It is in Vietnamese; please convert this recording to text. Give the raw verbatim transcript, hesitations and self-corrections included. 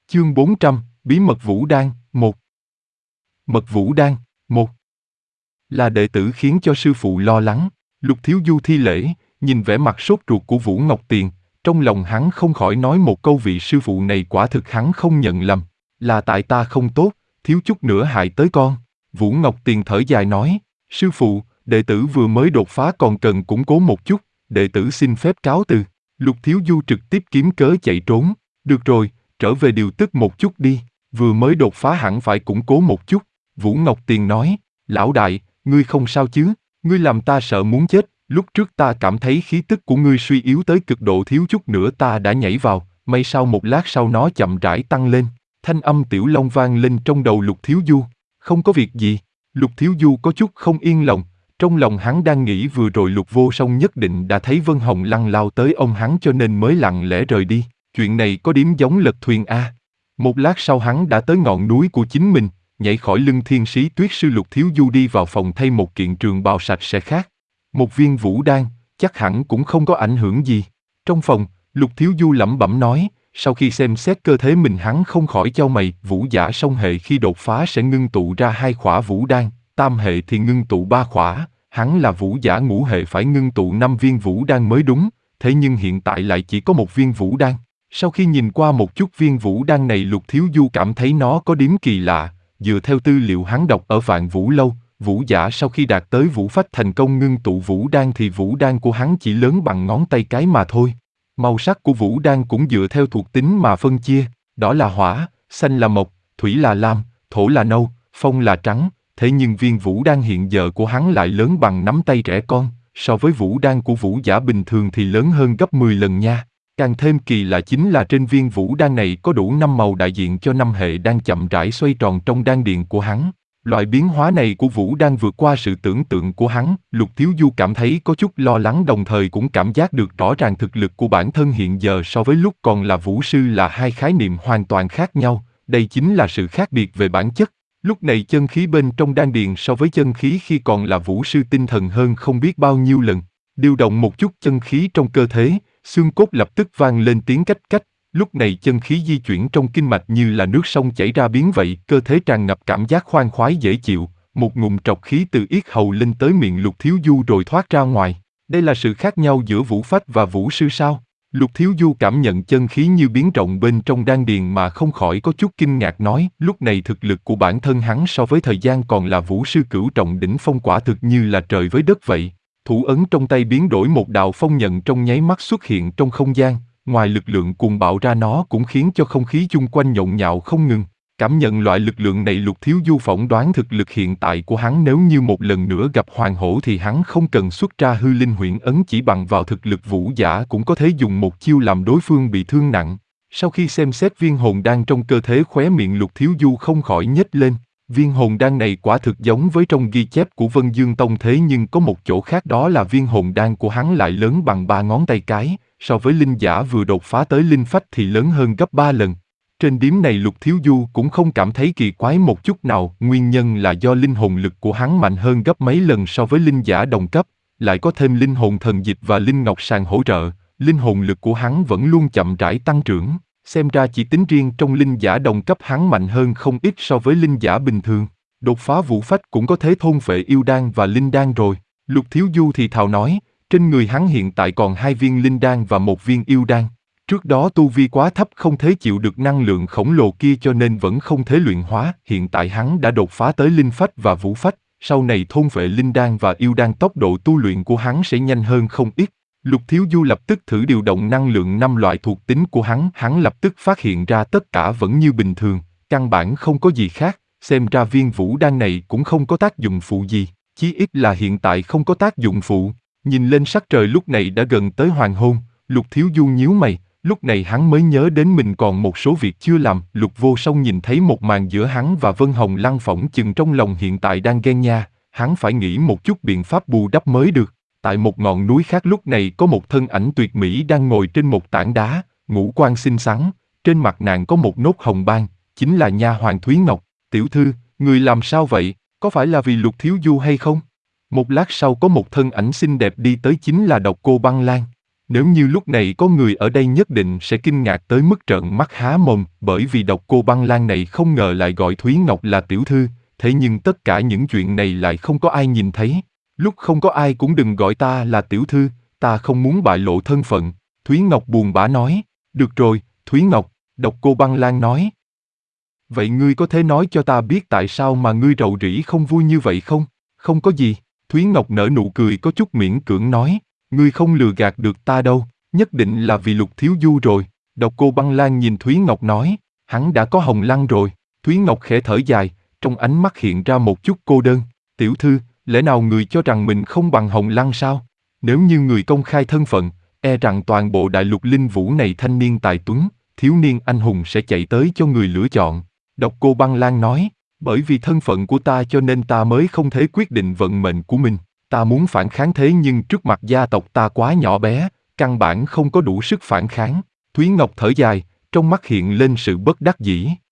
Chương bốn trăm, Bí mật Vũ Đan, một. Mật Vũ Đan, một. Là đệ tử khiến cho sư phụ lo lắng. Lục Thiếu Du thi lễ, nhìn vẻ mặt sốt ruột của Vũ Ngọc Tiền, trong lòng hắn không khỏi nói một câu: vị sư phụ này quả thực hắn không nhận lầm. Là tại ta không tốt, thiếu chút nữa hại tới con. Vũ Ngọc Tiền thở dài nói: sư phụ, đệ tử vừa mới đột phá còn cần củng cố một chút, đệ tử xin phép cáo từ. Lục Thiếu Du trực tiếp kiếm cớ chạy trốn. Được rồi, trở về điều tức một chút đi, vừa mới đột phá hẳn phải củng cố một chút. Vũ Ngọc Tiền nói: lão đại, ngươi không sao chứ? Ngươi làm ta sợ muốn chết, lúc trước ta cảm thấy khí tức của ngươi suy yếu tới cực độ, thiếu chút nữa ta đã nhảy vào, may sao một lát sau nó chậm rãi tăng lên. Thanh âm Tiểu Long vang lên trong đầu Lục Thiếu Du. Không có việc gì. Lục Thiếu Du có chút không yên lòng, trong lòng hắn đang nghĩ vừa rồi Lục Vô Song nhất định đã thấy Vân Hồng Lăng lao tới ông hắn cho nên mới lặng lẽ rời đi. Chuyện này có điểm giống lật thuyền a. Một lát sau hắn đã tới ngọn núi của chính mình, nhảy khỏi lưng Thiên Sĩ Tuyết Sư. Lục Thiếu Du đi vào phòng thay một kiện trường bào sạch sẽ khác. Một viên vũ đan, chắc hẳn cũng không có ảnh hưởng gì. Trong phòng, Lục Thiếu Du lẩm bẩm nói, sau khi xem xét cơ thể mình hắn không khỏi chau mày. Vũ giả song hệ khi đột phá sẽ ngưng tụ ra hai khỏa vũ đan, tam hệ thì ngưng tụ ba khỏa, hắn là vũ giả ngũ hệ phải ngưng tụ năm viên vũ đan mới đúng, thế nhưng hiện tại lại chỉ có một viên vũ đan. Sau khi nhìn qua một chút viên vũ đan này, Lục Thiếu Du cảm thấy nó có điểm kỳ lạ. Dựa theo tư liệu hắn đọc ở Vạn Vũ Lâu, vũ giả sau khi đạt tới vũ phách thành công ngưng tụ vũ đan thì vũ đan của hắn chỉ lớn bằng ngón tay cái mà thôi. Màu sắc của vũ đan cũng dựa theo thuộc tính mà phân chia, đỏ là hỏa, xanh là mộc, thủy là lam, thổ là nâu, phong là trắng. Thế nhưng viên vũ đan hiện giờ của hắn lại lớn bằng nắm tay trẻ con, so với vũ đan của vũ giả bình thường thì lớn hơn gấp mười lần nha. Càng thêm kỳ lạ chính là trên viên vũ đan này có đủ năm màu đại diện cho năm hệ đang chậm rãi xoay tròn trong đan điền của hắn. Loại biến hóa này của vũ đan vượt qua sự tưởng tượng của hắn. Lục Thiếu Du cảm thấy có chút lo lắng, đồng thời cũng cảm giác được rõ ràng thực lực của bản thân hiện giờ so với lúc còn là vũ sư là hai khái niệm hoàn toàn khác nhau. Đây chính là sự khác biệt về bản chất. Lúc này chân khí bên trong đan điền so với chân khí khi còn là vũ sư tinh thần hơn không biết bao nhiêu lần. Điều động một chút chân khí trong cơ thể, xương cốt lập tức vang lên tiếng cách cách. Lúc này chân khí di chuyển trong kinh mạch như là nước sông chảy ra biến vậy, cơ thể tràn ngập cảm giác khoan khoái dễ chịu. Một ngụm trọc khí từ yết hầu lên tới miệng Lục Thiếu Du rồi thoát ra ngoài. Đây là sự khác nhau giữa vũ phách và vũ sư sao? Lục Thiếu Du cảm nhận chân khí như biến rộng bên trong đan điền mà không khỏi có chút kinh ngạc, nói, lúc này thực lực của bản thân hắn so với thời gian còn là vũ sư cửu trọng đỉnh phong quả thực như là trời với đất vậy. Thủ ấn trong tay biến đổi, một đạo phong nhận trong nháy mắt xuất hiện trong không gian, ngoài lực lượng cuồng bạo ra nó cũng khiến cho không khí chung quanh nhộn nhạo không ngừng. Cảm nhận loại lực lượng này, Lục Thiếu Du phỏng đoán thực lực hiện tại của hắn nếu như một lần nữa gặp Hoàng Hổ thì hắn không cần xuất ra hư linh huyễn ấn, chỉ bằng vào thực lực vũ giả cũng có thể dùng một chiêu làm đối phương bị thương nặng. Sau khi xem xét viên hồn đan trong cơ thể, khóe miệng Lục Thiếu Du không khỏi nhếch lên. Viên hồn đan này quả thực giống với trong ghi chép của Vân Dương Tông, thế nhưng có một chỗ khác, đó là viên hồn đan của hắn lại lớn bằng ba ngón tay cái, so với linh giả vừa đột phá tới linh phách thì lớn hơn gấp ba lần. Trên điểm này Lục Thiếu Du cũng không cảm thấy kỳ quái một chút nào, nguyên nhân là do linh hồn lực của hắn mạnh hơn gấp mấy lần so với linh giả đồng cấp, lại có thêm linh hồn thần dịch và linh ngọc sàng hỗ trợ, linh hồn lực của hắn vẫn luôn chậm rãi tăng trưởng. Xem ra chỉ tính riêng trong linh giả đồng cấp hắn mạnh hơn không ít so với linh giả bình thường. Đột phá vũ phách cũng có thể thôn phệ yêu đan và linh đan rồi. Lục Thiếu Du thì thào nói, trên người hắn hiện tại còn hai viên linh đan và một viên yêu đan. Trước đó tu vi quá thấp không thể chịu được năng lượng khổng lồ kia cho nên vẫn không thể luyện hóa. Hiện tại hắn đã đột phá tới linh phách và vũ phách, sau này thôn phệ linh đan và yêu đan tốc độ tu luyện của hắn sẽ nhanh hơn không ít. Lục Thiếu Du lập tức thử điều động năng lượng năm loại thuộc tính của hắn, hắn lập tức phát hiện ra tất cả vẫn như bình thường, căn bản không có gì khác, xem ra viên vũ đan này cũng không có tác dụng phụ gì, chí ít là hiện tại không có tác dụng phụ. Nhìn lên sắc trời lúc này đã gần tới hoàng hôn, Lục Thiếu Du nhíu mày, lúc này hắn mới nhớ đến mình còn một số việc chưa làm. Lục Vô Song nhìn thấy một màn giữa hắn và Vân Hồng Lăng, phỏng chừng trong lòng hiện tại đang ghen nha, hắn phải nghĩ một chút biện pháp bù đắp mới được. Tại một ngọn núi khác lúc này có một thân ảnh tuyệt mỹ đang ngồi trên một tảng đá, ngũ quan xinh xắn, trên mặt nàng có một nốt hồng ban, chính là nha hoàn Thúy Ngọc. Tiểu thư, người làm sao vậy, có phải là vì Lục Thiếu Du hay không? Một lát sau có một thân ảnh xinh đẹp đi tới, chính là Độc Cô Băng Lan. Nếu như lúc này có người ở đây nhất định sẽ kinh ngạc tới mức trợn mắt há mồm, bởi vì độc cô băng lan này không ngờ lại gọi Thúy Ngọc là tiểu thư, thế nhưng tất cả những chuyện này lại không có ai nhìn thấy. Lúc không có ai cũng đừng gọi ta là tiểu thư, ta không muốn bại lộ thân phận. Thúy Ngọc buồn bã nói. Được rồi, Thúy Ngọc, độc cô băng lan nói. Vậy ngươi có thể nói cho ta biết tại sao mà ngươi rầu rĩ không vui như vậy không? Không có gì. Thúy Ngọc nở nụ cười có chút miễn cưỡng nói. Ngươi không lừa gạt được ta đâu, nhất định là vì Lục Thiếu Du rồi. Độc cô băng lan nhìn Thúy Ngọc nói. Hắn đã có Hồng Lăng rồi. Thúy Ngọc khẽ thở dài, trong ánh mắt hiện ra một chút cô đơn. Tiểu thư, lẽ nào người cho rằng mình không bằng Hồng Lăng sao? Nếu như người công khai thân phận, e rằng toàn bộ đại lục linh vũ này thanh niên tài tuấn, thiếu niên anh hùng sẽ chạy tới cho người lựa chọn. Độc cô băng lan nói, bởi vì thân phận của ta cho nên ta mới không thể quyết định vận mệnh của mình. Ta muốn phản kháng thế nhưng trước mặt gia tộc ta quá nhỏ bé, căn bản không có đủ sức phản kháng. Thúy Ngọc thở dài, trong mắt hiện lên sự bất đắc dĩ.